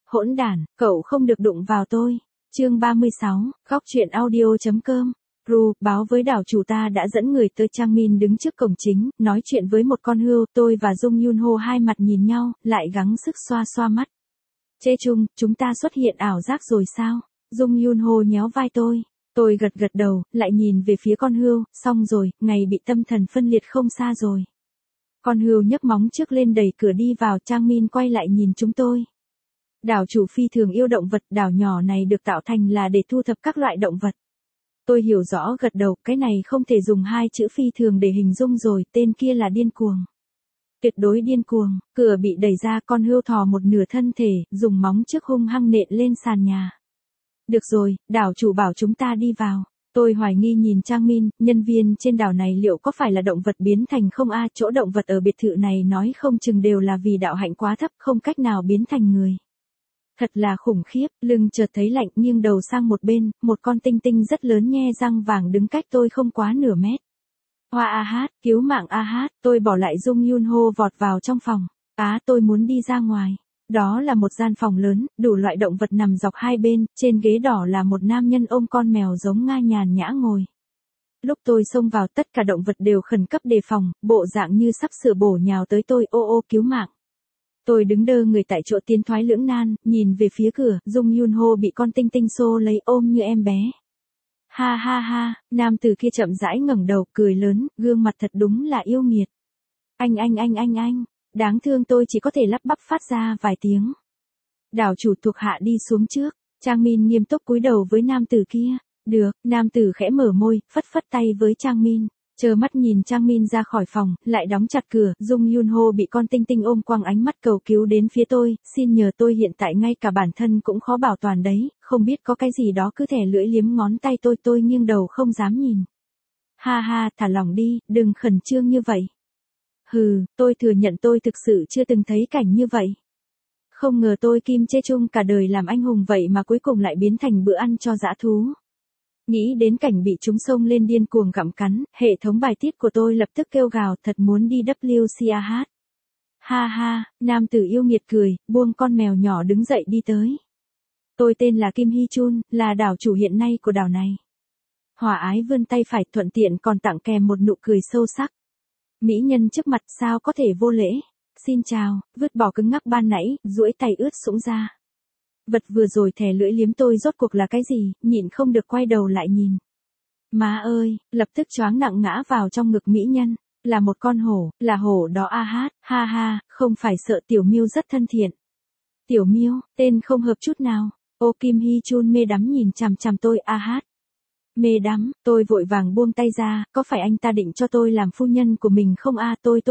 Hỗn đản, cậu không được đụng vào tôi. Chương 36, góc truyện audio.com. Ru, báo với đảo chủ ta đã dẫn người tới. Trang Min đứng trước cổng chính, nói chuyện với một con hươu. Tôi và Dung Yun Ho hai mặt nhìn nhau, lại gắng sức xoa xoa mắt. Chê Chung, chúng ta xuất hiện ảo giác rồi sao? Dung Yun Ho nhéo vai tôi. Tôi gật gật đầu, lại nhìn về phía con hươu. Xong rồi, ngày bị tâm thần phân liệt không xa rồi. Con hươu nhấc móng trước lên đẩy cửa đi vào. Trang Min quay lại nhìn chúng tôi. Đảo chủ phi thường yêu động vật, đảo nhỏ này được tạo thành là để thu thập các loại động vật. Tôi hiểu rõ gật đầu, cái này không thể dùng hai chữ phi thường để hình dung rồi, tên kia là điên cuồng. Tuyệt đối điên cuồng, cửa bị đẩy ra, con hươu thò một nửa thân thể, dùng móng trước hung hăng nện lên sàn nhà. Được rồi, đảo chủ bảo chúng ta đi vào. Tôi hoài nghi nhìn Trang Min, nhân viên trên đảo này liệu có phải là động vật biến thành không a? Chỗ động vật ở biệt thự này nói không chừng đều là vì đạo hạnh quá thấp không cách nào biến thành người. Thật là khủng khiếp, lưng chợt thấy lạnh, nghiêng đầu sang một bên, một con tinh tinh rất lớn nhe răng vàng đứng cách tôi không quá nửa mét. Hoa a hát, cứu mạng a hát, tôi bỏ lại Dung Yun Ho vọt vào trong phòng. Tôi muốn đi ra ngoài. Đó là một gian phòng lớn, đủ loại động vật nằm dọc hai bên, trên ghế đỏ là một nam nhân ôm con mèo giống Nga nhàn nhã ngồi. Lúc tôi xông vào tất cả động vật đều khẩn cấp đề phòng, bộ dạng như sắp sửa bổ nhào tới tôi, ô cứu mạng. Tôi đứng đơ người tại chỗ tiến thoái lưỡng nan, nhìn về phía cửa, Dung Yun Ho bị con tinh tinh xô lấy ôm như em bé. Ha ha ha, nam tử kia chậm rãi ngẩng đầu, cười lớn, gương mặt thật đúng là yêu nghiệt. Anh, đáng thương tôi chỉ có thể lắp bắp phát ra vài tiếng. Đảo chủ thuộc hạ đi xuống trước, Trang Min nghiêm túc cúi đầu với nam tử kia. Được, nam tử khẽ mở môi, phất phất tay với Trang Min. Chờ mắt nhìn Trang Min ra khỏi phòng, lại đóng chặt cửa. Dung Yun Ho bị con tinh tinh ôm quăng ánh mắt cầu cứu đến phía tôi, xin nhờ tôi hiện tại ngay cả bản thân cũng khó bảo toàn đấy, không biết có cái gì đó cứ thè lưỡi liếm ngón tay tôi nghiêng đầu không dám nhìn. Ha ha, thả lỏng đi, đừng khẩn trương như vậy. Hừ, tôi thừa nhận tôi thực sự chưa từng thấy cảnh như vậy. Không ngờ tôi Kim Chê Chung cả đời làm anh hùng vậy mà cuối cùng lại biến thành bữa ăn cho dã thú. Nghĩ đến cảnh bị chúng xông lên điên cuồng gặm cắn, hệ thống bài tiết của tôi lập tức kêu gào thật muốn đi WCAH. Ha ha, nam tử yêu nghiệt cười, buông con mèo nhỏ đứng dậy đi tới. Tôi tên là Kim Hee Chun, là đảo chủ hiện nay của đảo này. Hòa ái vươn tay phải, thuận tiện còn tặng kèm một nụ cười sâu sắc. Mỹ nhân trước mặt sao có thể vô lễ. Xin chào, vứt bỏ cứng ngắc ban nãy, duỗi tay ướt sũng ra. Vật vừa rồi thè lưỡi liếm tôi rốt cuộc là cái gì, nhịn không được quay đầu lại nhìn. Má ơi, lập tức choáng nặng ngã vào trong ngực mỹ nhân, là một con hổ, là hổ đó a hát, ha ha, không phải sợ Tiểu Miêu rất thân thiện. Tiểu Miêu, tên không hợp chút nào. Ô Kim Hee Chun mê đắm nhìn chằm chằm tôi a hát. Mê đắm, tôi vội vàng buông tay ra, có phải anh ta định cho tôi làm phu nhân của mình không a? Tôi.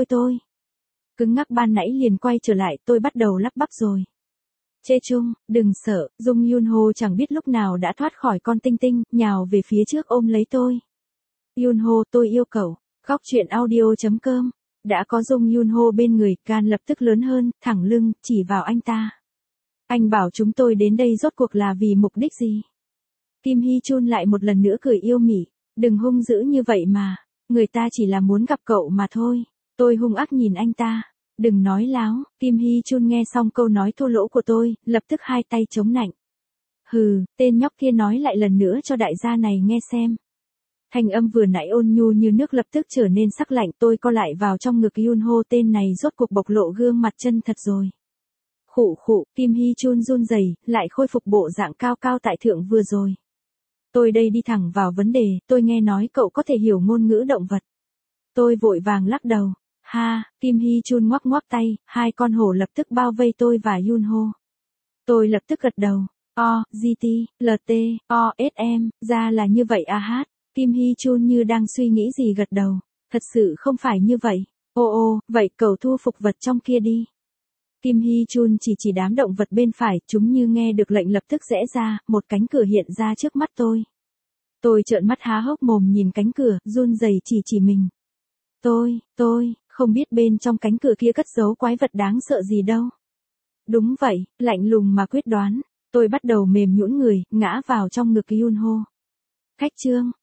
Cứng ngắc ban nãy liền quay trở lại, tôi bắt đầu lắp bắp rồi. Chê Chung, đừng sợ, Dung Yun Ho chẳng biết lúc nào đã thoát khỏi con tinh tinh, nhào về phía trước ôm lấy tôi. Yun Ho, tôi yêu cậu. Góc truyện audio.com. Đã có Dung Yun Ho bên người, gan lập tức lớn hơn, thẳng lưng, chỉ vào anh ta. Anh bảo chúng tôi đến đây rốt cuộc là vì mục đích gì? Kim Hee Chun lại một lần nữa cười yêu mỉ. Đừng hung dữ như vậy mà. Người ta chỉ là muốn gặp cậu mà thôi. Tôi hung ác nhìn anh ta. Đừng nói láo, Kim Hee Chun nghe xong câu nói thô lỗ của tôi, lập tức hai tay chống nạnh. Hừ, tên nhóc kia nói lại lần nữa cho đại gia này nghe xem. Thanh âm vừa nãy ôn nhu như nước lập tức trở nên sắc lạnh, tôi co lại vào trong ngực Yun Ho, tên này rốt cuộc bộc lộ gương mặt chân thật rồi. Khụ, Kim Hee Chun run rẩy, lại khôi phục bộ dạng cao cao tại thượng vừa rồi. Tôi đây đi thẳng vào vấn đề, tôi nghe nói cậu có thể hiểu ngôn ngữ động vật. Tôi vội vàng lắc đầu. Ha, Kim Hee Chun ngoắc tay, hai con hổ lập tức bao vây tôi và Yun Ho. Tôi lập tức gật đầu. GT, LT, SM, ra là như vậy a hát. Kim Hee Chun như đang suy nghĩ gì gật đầu. Thật sự không phải như vậy. Vậy cậu thu phục vật trong kia đi. Kim Hee Chun chỉ đám động vật bên phải, chúng như nghe được lệnh lập tức rẽ ra, một cánh cửa hiện ra trước mắt tôi. Tôi trợn mắt há hốc mồm nhìn cánh cửa, run rẩy chỉ mình. Tôi, không biết bên trong cánh cửa kia cất giấu quái vật đáng sợ gì đâu. Đúng vậy, lạnh lùng mà quyết đoán, tôi bắt đầu mềm nhũn người, ngã vào trong ngực Yun Ho. Khách trương,